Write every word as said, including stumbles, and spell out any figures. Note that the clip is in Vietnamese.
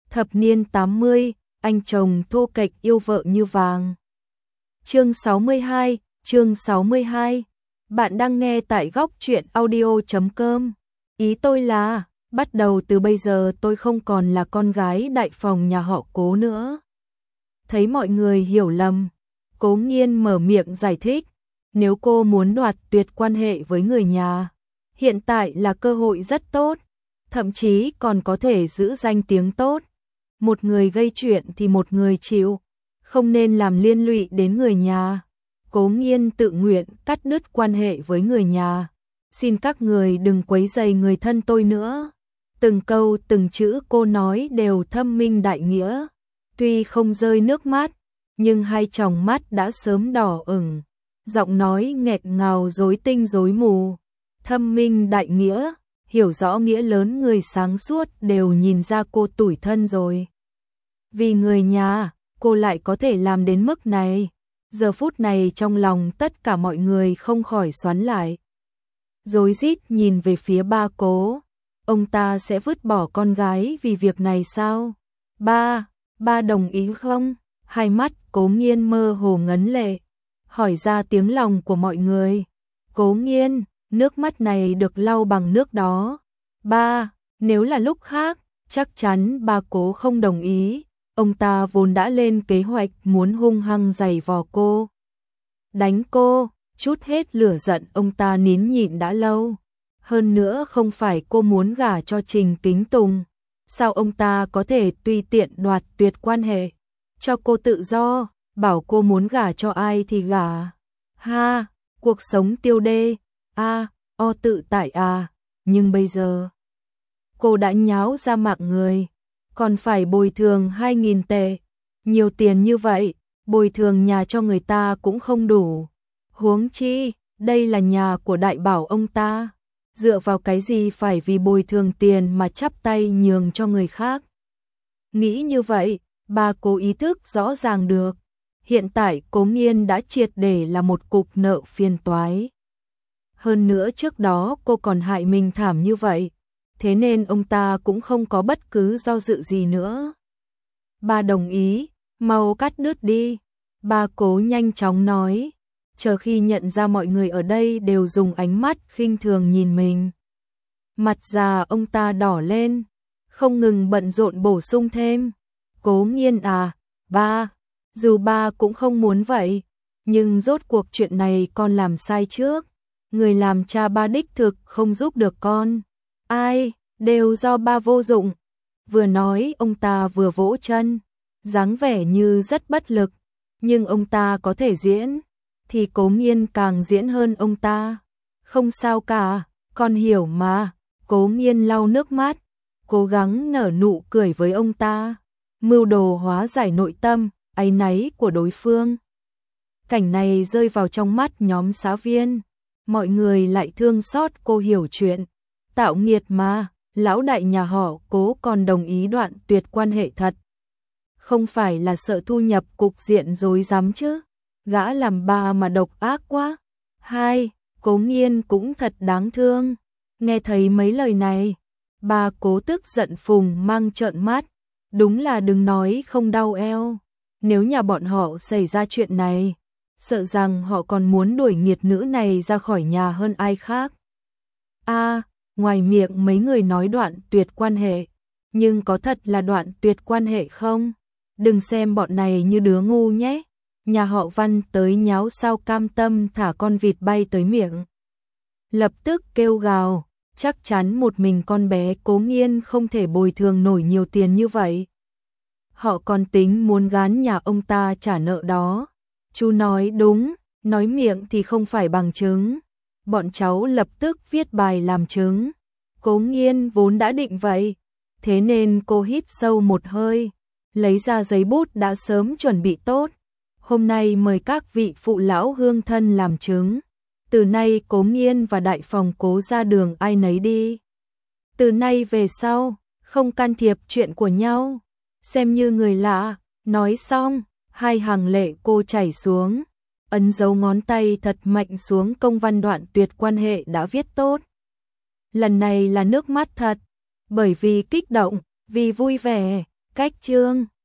Thập niên tám mươi, anh chồng thô kệch yêu vợ như vàng. Chương sáu mươi hai, chương sáu mươi hai. Bạn đang nghe tại góc truyện audio chấm com. Ý tôi là, bắt đầu từ bây giờ tôi không còn là con gái đại phòng nhà họ Cố nữa. Thấy mọi người hiểu lầm, Cố Nghiên mở miệng giải thích, nếu cô muốn đoạt tuyệt quan hệ với người nhà, hiện tại là cơ hội rất tốt, thậm chí còn có thể giữ danh tiếng tốt. Một người gây chuyện thì một người chịu, không nên làm liên lụy đến người nhà. Cố Nghiên tự nguyện cắt đứt quan hệ với người nhà. Xin các người đừng quấy rầy người thân tôi nữa. Từng câu từng chữ cô nói đều thâm minh đại nghĩa. Tuy không rơi nước mắt, nhưng hai tròng mắt đã sớm đỏ ửng. Giọng nói nghẹt ngào rối tinh rối mù. Thâm minh đại nghĩa, hiểu rõ nghĩa lớn người sáng suốt đều nhìn ra cô tủi thân rồi. Vì người nhà, cô lại có thể làm đến mức này. Giờ phút này trong lòng tất cả mọi người không khỏi xoắn lại. Rối rít nhìn về phía ba Cố. Ông ta sẽ vứt bỏ con gái vì việc này sao? Ba, ba đồng ý không? Hai mắt Cố Nghiên mơ hồ ngấn lệ, hỏi ra tiếng lòng của mọi người. Cố Nghiên, nước mắt này được lau bằng nước đó. Ba, nếu là lúc khác, chắc chắn ba Cố không đồng ý. Ông ta vốn đã lên kế hoạch muốn hung hăng giày vò cô, đánh cô, chút hết lửa giận ông ta nín nhịn đã lâu. Hơn nữa không phải cô muốn gả cho Trình Kính Tùng, sao ông ta có thể tùy tiện đoạt tuyệt quan hệ, cho cô tự do, bảo cô muốn gả cho ai thì gả. Ha, cuộc sống tiêu đê, a, o tự tại à, nhưng bây giờ cô đã nháo ra mạng người, còn phải bồi thường hai nghìn tệ. Nhiều tiền như vậy, bồi thường nhà cho người ta cũng không đủ. Huống chi, đây là nhà của đại bảo ông ta. Dựa vào cái gì phải vì bồi thường tiền mà chắp tay nhường cho người khác. Nghĩ như vậy, ba Cố ý thức rõ ràng được. Hiện tại Cố Nghiên đã triệt để là một cục nợ phiền toái. Hơn nữa trước đó cô còn hại mình thảm như vậy. Thế nên ông ta cũng không có bất cứ do dự gì nữa. Ba đồng ý, mau cắt đứt đi. Ba Cố nhanh chóng nói, chờ khi nhận ra mọi người ở đây đều dùng ánh mắt khinh thường nhìn mình. Mặt già ông ta đỏ lên, không ngừng bận rộn bổ sung thêm. Cố Nghiên à, ba, dù ba cũng không muốn vậy, nhưng rốt cuộc chuyện này con làm sai trước. Người làm cha ba đích thực không giúp được con. Ai, đều do ba vô dụng. Vừa nói ông ta vừa vỗ chân, dáng vẻ như rất bất lực, nhưng ông ta có thể diễn, thì Cố Nghiên càng diễn hơn ông ta. Không sao cả, con hiểu mà. Cố Nghiên lau nước mắt, cố gắng nở nụ cười với ông ta, mưu đồ hóa giải nội tâm áy náy của đối phương. Cảnh này rơi vào trong mắt nhóm xã viên, mọi người lại thương xót cô hiểu chuyện. Tạo nghiệt mà, lão đại nhà họ Cố còn đồng ý đoạn tuyệt quan hệ thật. Không phải là sợ thu nhập cục diện rối rắm chứ, gã làm ba mà độc ác quá. Hai, Cố Nghiên cũng thật đáng thương. Nghe thấy mấy lời này, ba Cố tức giận phùng mang trợn mắt, đúng là đừng nói không đau eo. Nếu nhà bọn họ xảy ra chuyện này, sợ rằng họ còn muốn đuổi nghiệt nữ này ra khỏi nhà hơn ai khác. A, ngoài miệng mấy người nói đoạn tuyệt quan hệ, nhưng có thật là đoạn tuyệt quan hệ không? Đừng xem bọn này như đứa ngu nhé. Nhà họ Văn tới nháo sao cam tâm thả con vịt bay tới miệng. Lập tức kêu gào, chắc chắn một mình con bé Cố Nghiên không thể bồi thường nổi nhiều tiền như vậy. Họ còn tính muốn gán nhà ông ta trả nợ đó. Chú nói đúng, nói miệng thì không phải bằng chứng. Bọn cháu lập tức viết bài làm chứng. Cố Nghiên vốn đã định vậy, thế nên cô hít sâu một hơi, lấy ra giấy bút đã sớm chuẩn bị tốt. Hôm nay mời các vị phụ lão hương thân làm chứng. Từ nay Cố Nghiên và đại phòng Cố ra đường ai nấy đi. Từ nay về sau, không can thiệp chuyện của nhau, xem như người lạ. Nói xong, hai hàng lệ cô chảy xuống, ấn dấu ngón tay thật mạnh xuống công văn đoạn tuyệt quan hệ đã viết tốt. Lần này là nước mắt thật, bởi vì kích động, vì vui vẻ, cách chương